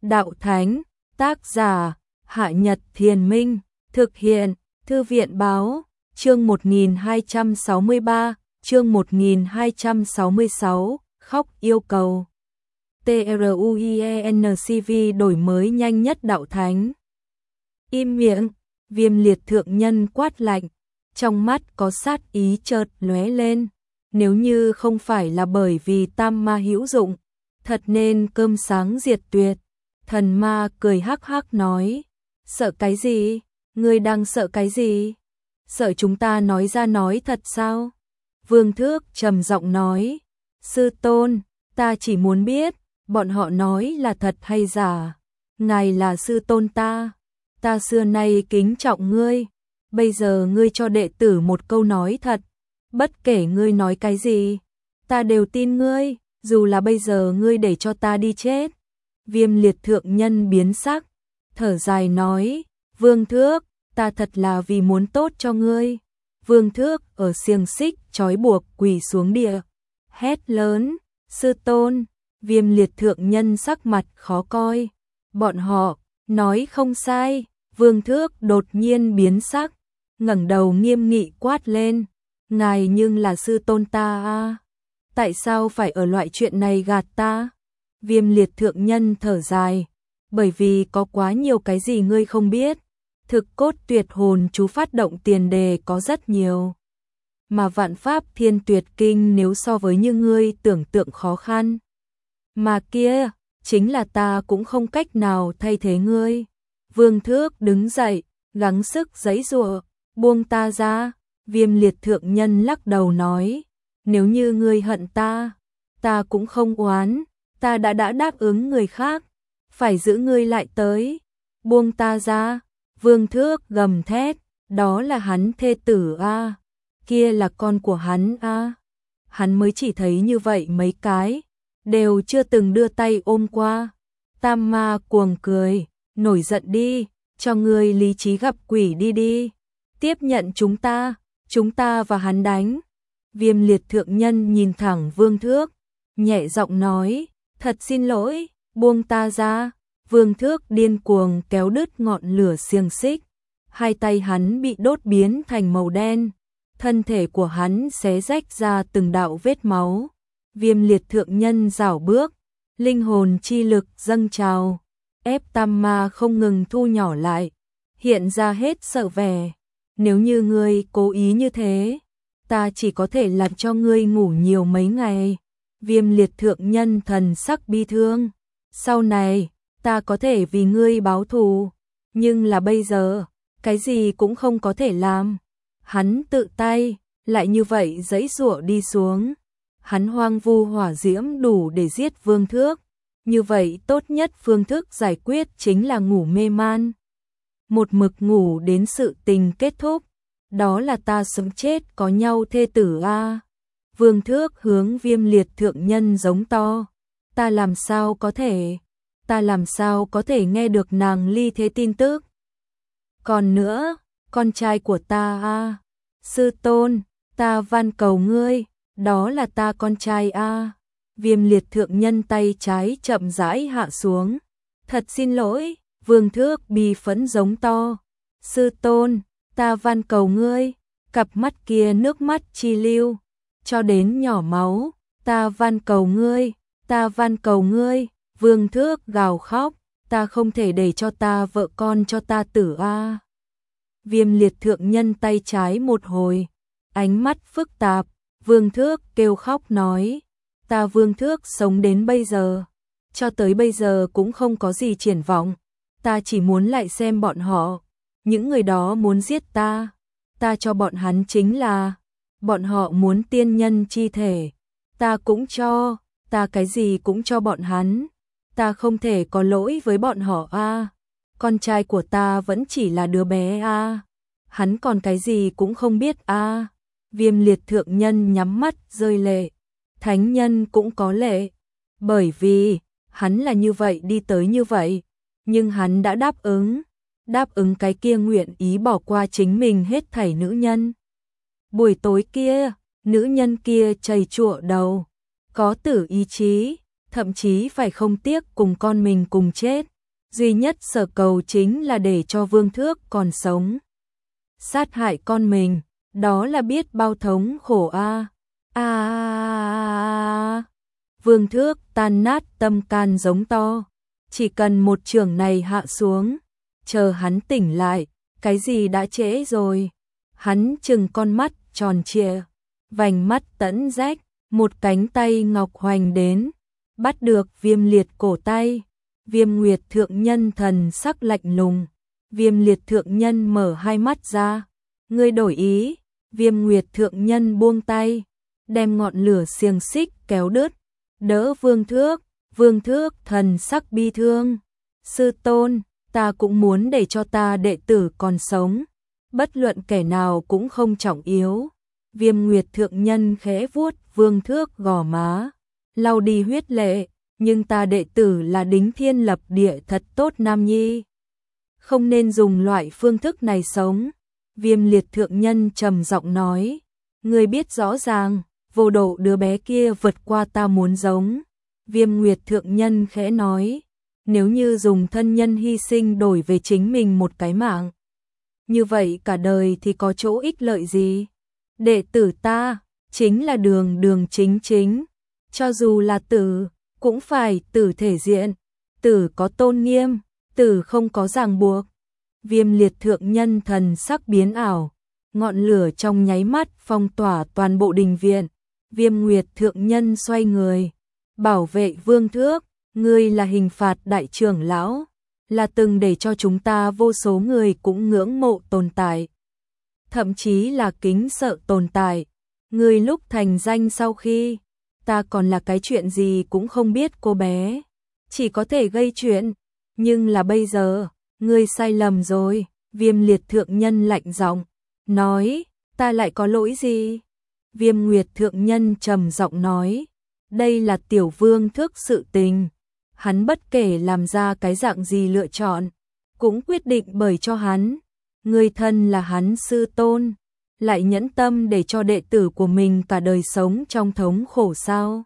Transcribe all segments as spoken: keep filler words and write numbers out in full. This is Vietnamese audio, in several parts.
đạo thánh, tác giả, Hạ Nhật Thiền Minh, thực hiện, Thư viện Báo, chương một nghìn hai trăm sáu mươi ba, chương một nghìn hai trăm sáu mươi sáu, khóc yêu cầu. TRUIENCV đổi mới nhanh nhất đạo thánh. Im miệng, Viêm Liệt thượng nhân quát lạnh, trong mắt có sát ý chợt lóe lên. Nếu như không phải là bởi vì tam ma hữu dụng, thật nên cơm sáng diệt tuyệt. Thần ma cười hắc hắc nói, sợ cái gì? Ngươi đang sợ cái gì? Sợ chúng ta nói ra nói thật sao? Vương Thước trầm giọng nói, sư tôn, ta chỉ muốn biết, bọn họ nói là thật hay giả. Ngài là sư tôn ta, ta xưa nay kính trọng ngươi, bây giờ ngươi cho đệ tử một câu nói thật, bất kể ngươi nói cái gì, ta đều tin ngươi, dù là bây giờ ngươi để cho ta đi chết. Viêm Liệt thượng nhân biến sắc, thở dài nói, Vương Thước, ta thật là vì muốn tốt cho ngươi. Vương Thước ở xiềng xích trói buộc quỳ xuống địa, hét lớn, sư tôn. Viêm Liệt thượng nhân sắc mặt khó coi, bọn họ nói không sai. Vương Thước đột nhiên biến sắc, ngẩng đầu nghiêm nghị quát lên, ngài nhưng là sư tôn ta à? Tại sao phải ở loại chuyện này gạt ta? Viêm Liệt thượng nhân thở dài, bởi vì có quá nhiều cái gì ngươi không biết. Thực cốt tuyệt hồn chú phát động tiền đề có rất nhiều, mà vạn pháp thiên tuyệt kinh nếu so với như ngươi tưởng tượng khó khăn, mà kia chính là ta cũng không cách nào thay thế ngươi. Vương Thước đứng dậy, gắng sức giãy giụa, buông ta ra. Viêm Liệt thượng nhân lắc đầu nói, nếu như ngươi hận ta, ta cũng không oán, ta đã đã đáp ứng người khác, phải giữ ngươi lại tới, buông ta ra. Vương Thước gầm thét, đó là hắn thê tử a, kia là con của hắn a. Hắn mới chỉ thấy như vậy mấy cái, đều chưa từng đưa tay ôm qua. Tam ma cuồng cười, nổi giận đi, cho ngươi lý trí gặp quỷ đi đi, tiếp nhận chúng ta, chúng ta và hắn đánh. Viêm Liệt thượng nhân nhìn thẳng Vương Thước, nhẹ giọng nói, thật xin lỗi, buông ta ra. Vương Thước điên cuồng kéo đứt ngọn lửa xiềng xích, hai tay hắn bị đốt biến thành màu đen, thân thể của hắn xé rách ra từng đạo vết máu. Viêm Liệt thượng nhân rảo bước, linh hồn chi lực dâng trào, ép tam ma không ngừng thu nhỏ lại, hiện ra hết sợ vẻ. Nếu như ngươi cố ý như thế, ta chỉ có thể làm cho ngươi ngủ nhiều mấy ngày. Viêm Liệt thượng nhân thần sắc bi thương, sau này ta có thể vì ngươi báo thù, nhưng là bây giờ, cái gì cũng không có thể làm. Hắn tự tay, lại như vậy giãy giụa đi xuống. Hắn hoang vu hỏa diễm đủ để giết Vương Thước. Như vậy tốt nhất phương thức giải quyết chính là ngủ mê man. Một mực ngủ đến sự tình kết thúc. Đó là ta sống chết có nhau thê tử a. Vương Thước hướng Viêm Liệt thượng nhân giống to. Ta làm sao có thể... Ta làm sao có thể nghe được nàng ly thế tin tức. Còn nữa, con trai của ta a, sư tôn, ta van cầu ngươi, đó là ta con trai a. Viêm Liệt thượng nhân tay trái chậm rãi hạ xuống. Thật xin lỗi. Vương Thước bi phẫn giống to, sư tôn, ta van cầu ngươi. Cặp mắt kia nước mắt chi lưu, cho đến nhỏ máu. Ta van cầu ngươi, ta van cầu ngươi. Vương Thước gào khóc, ta không thể để cho ta vợ con cho ta tử a. Viêm Liệt thượng nhân tay trái một hồi, ánh mắt phức tạp. Vương Thước kêu khóc nói, ta Vương Thước sống đến bây giờ, cho tới bây giờ cũng không có gì triển vọng. Ta chỉ muốn lại xem bọn họ, những người đó muốn giết ta, ta cho bọn hắn chính là, bọn họ muốn tiên nhân chi thể, ta cũng cho, ta cái gì cũng cho bọn hắn. Ta không thể có lỗi với bọn họ a. Con trai của ta vẫn chỉ là đứa bé a. Hắn còn cái gì cũng không biết a. Viêm Liệt thượng nhân nhắm mắt rơi lệ. Thánh nhân cũng có lệ, bởi vì hắn là như vậy đi tới như vậy, nhưng hắn đã đáp ứng, đáp ứng cái kia nguyện ý bỏ qua chính mình hết thảy nữ nhân. Buổi tối kia, nữ nhân kia chầy chụa đầu, có tử ý chí, thậm chí phải không tiếc cùng con mình cùng chết. duy nhất sở cầu chính là để cho Vương Thước còn sống. Sát hại con mình, đó là biết bao thống khổ a. A. À, Vương Thước tan nát tâm can giống to, chỉ cần một chưởng này hạ xuống, chờ hắn tỉnh lại, cái gì đã trễ rồi. Hắn trừng con mắt tròn trịa, vành mắt tẫn rách, một cánh tay ngọc hoành đến, bắt được Viêm Liệt cổ tay. Viêm Nguyệt thượng nhân thần sắc lạnh lùng, Viêm Liệt thượng nhân mở hai mắt ra, ngươi đổi ý. Viêm Nguyệt thượng nhân buông tay, đem ngọn lửa xiềng xích kéo đứt, đỡ Vương Thước. Vương Thước thần sắc bi thương, sư tôn, ta cũng muốn để cho ta đệ tử còn sống, bất luận kẻ nào cũng không trọng yếu. Viêm Nguyệt thượng nhân khẽ vuốt Vương Thước gò má, lau đi huyết lệ, nhưng ta đệ tử là đính thiên lập địa thật tốt nam nhi, không nên dùng loại phương thức này sống. Viêm Liệt thượng nhân trầm giọng nói, ngươi biết rõ ràng, vô độ đứa bé kia vượt qua ta muốn giống. Viêm Nguyệt thượng nhân khẽ nói, nếu như dùng thân nhân hy sinh đổi về chính mình một cái mạng, như vậy cả đời thì có chỗ ích lợi gì? Đệ tử ta chính là đường đường chính chính, cho dù là tử cũng phải tử thể diện, tử có tôn nghiêm, tử không có ràng buộc. Viêm Liệt thượng nhân thần sắc biến ảo, ngọn lửa trong nháy mắt phong tỏa toàn bộ đình viện. Viêm Nguyệt thượng nhân xoay người, bảo vệ Vương Thước, ngươi là hình phạt đại trưởng lão, là từng để cho chúng ta vô số người cũng ngưỡng mộ tồn tại, thậm chí là kính sợ tồn tại. Ngươi lúc thành danh sau khi, ta còn là cái chuyện gì cũng không biết cô bé, chỉ có thể gây chuyện, nhưng là bây giờ, ngươi sai lầm rồi. Viêm Liệt thượng nhân lạnh giọng nói, ta lại có lỗi gì? Viêm Nguyệt thượng nhân trầm giọng nói, đây là tiểu Vương Thước sự tình, hắn bất kể làm ra cái dạng gì lựa chọn, cũng quyết định bởi cho hắn. Ngươi thân là hắn sư tôn, lại nhẫn tâm để cho đệ tử của mình cả đời sống trong thống khổ sao?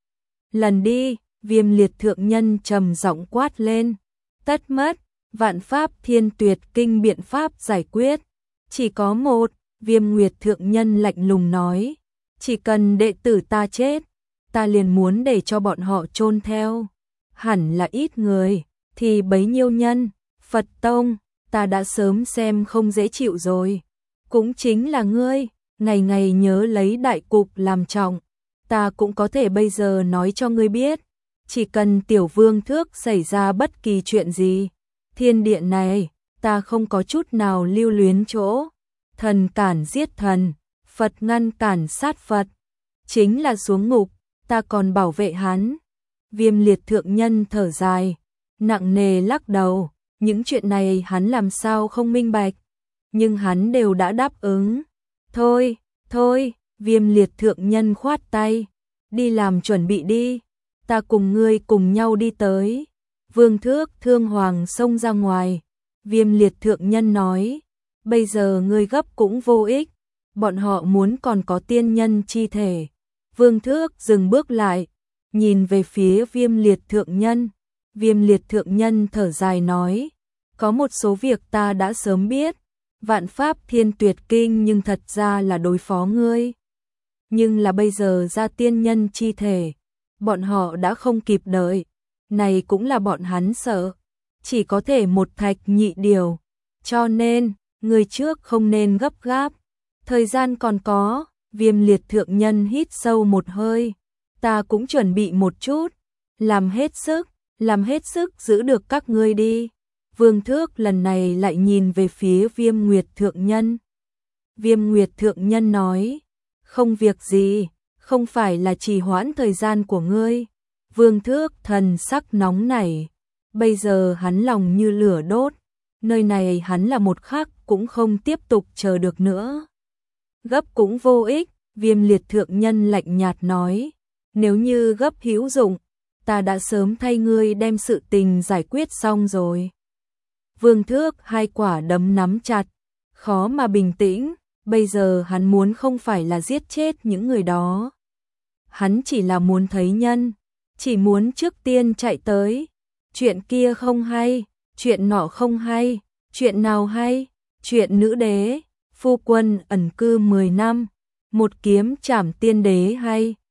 Lần đi. Viêm Liệt thượng nhân trầm giọng quát lên, tất mất, vạn pháp thiên tuyệt kinh biện pháp giải quyết, chỉ có một. Viêm Nguyệt thượng nhân lạnh lùng nói, chỉ cần đệ tử ta chết, ta liền muốn để cho bọn họ chôn theo, hẳn là ít người, thì bấy nhiêu nhân. Phật Tông, ta đã sớm xem không dễ chịu rồi, cũng chính là ngươi, ngày ngày nhớ lấy đại cục làm trọng, ta cũng có thể bây giờ nói cho ngươi biết, chỉ cần tiểu Vương Thước xảy ra bất kỳ chuyện gì, thiên địa này, ta không có chút nào lưu luyến chỗ, thần cản giết thần, Phật ngăn cản sát Phật, chính là xuống ngục, ta còn bảo vệ hắn. Viêm Liệt thượng nhân thở dài, nặng nề lắc đầu, những chuyện này hắn làm sao không minh bạch, nhưng hắn đều đã đáp ứng. Thôi, thôi, Viêm Liệt thượng nhân khoát tay, đi làm chuẩn bị đi, ta cùng ngươi cùng nhau đi tới. Vương Thước thương hoàng xông ra ngoài, Viêm Liệt thượng nhân nói, bây giờ ngươi gấp cũng vô ích, bọn họ muốn còn có tiên nhân chi thể. Vương Thước dừng bước lại, nhìn về phía Viêm Liệt thượng nhân. Viêm Liệt thượng nhân thở dài nói, có một số việc ta đã sớm biết, vạn pháp thiên tuyệt kinh nhưng thật ra là đối phó ngươi. Nhưng là bây giờ ra tiên nhân chi thể, bọn họ đã không kịp đợi, này cũng là bọn hắn sợ, chỉ có thể một thạch nhị điều, cho nên, người trước không nên gấp gáp, thời gian còn có. Viêm Liệt thượng nhân hít sâu một hơi, ta cũng chuẩn bị một chút, làm hết sức, làm hết sức giữ được các ngươi đi. Vương Thước lần này lại nhìn về phía Viêm Nguyệt thượng nhân. Viêm Nguyệt thượng nhân nói, không việc gì, không phải là trì hoãn thời gian của ngươi. Vương Thước thần sắc nóng nảy, bây giờ hắn lòng như lửa đốt, nơi này hắn là một khắc cũng không tiếp tục chờ được nữa. Gấp cũng vô ích. Viêm Liệt thượng nhân lạnh nhạt nói, nếu như gấp hữu dụng, ta đã sớm thay ngươi đem sự tình giải quyết xong rồi. Vương Thước hai quả đấm nắm chặt, khó mà bình tĩnh, bây giờ hắn muốn không phải là giết chết những người đó. Hắn chỉ là muốn thấy nhân, chỉ muốn trước tiên chạy tới, chuyện kia không hay, chuyện nọ không hay, chuyện nào hay, chuyện nữ đế, phu quân ẩn cư mười năm, một kiếm trảm tiên đế hay.